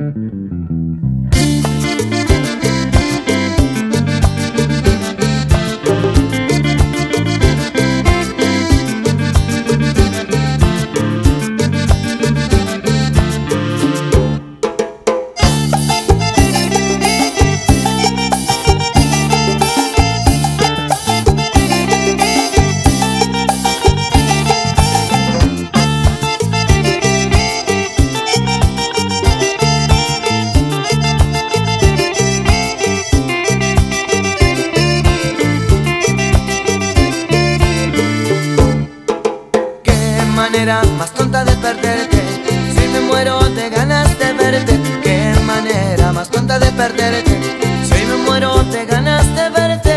Más tonta de perderte, si me muero de ganas de verte. Qué manera más tonta de perderte, si me muero de ganas de verte.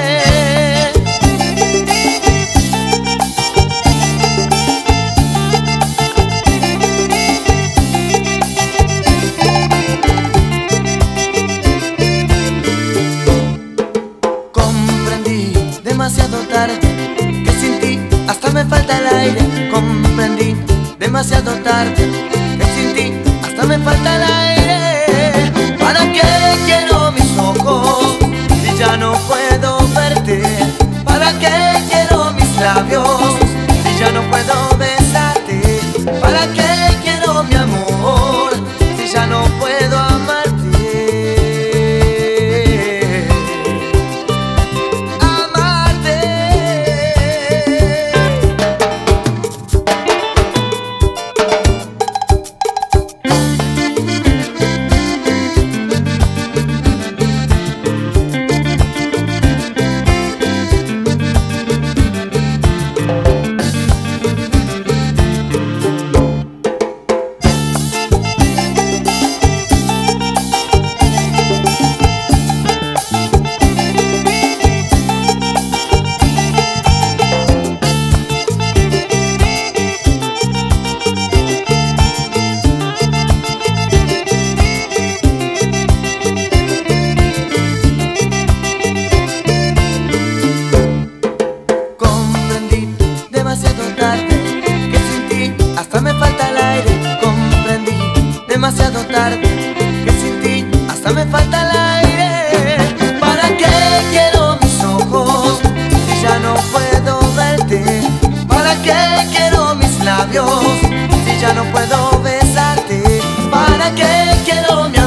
Comprendí demasiado tarde que sin ti hasta me falta el aire. Comprendí demasiado tarde que sin ti hasta me falta el aire. ¿Para qué quiero mis ojos si ya no puedo verte? ¿Para qué quiero mis labios si ya no puedo besarte? ¿Para qué quiero mi amor si ya no puedo amarte? Demasiado tarde que sin ti hasta me falta el aire. ¿Para qué quiero mis ojos si ya no puedo verte? ¿Para qué quiero mis labios si ya no puedo besarte? ¿Para qué quiero mi amor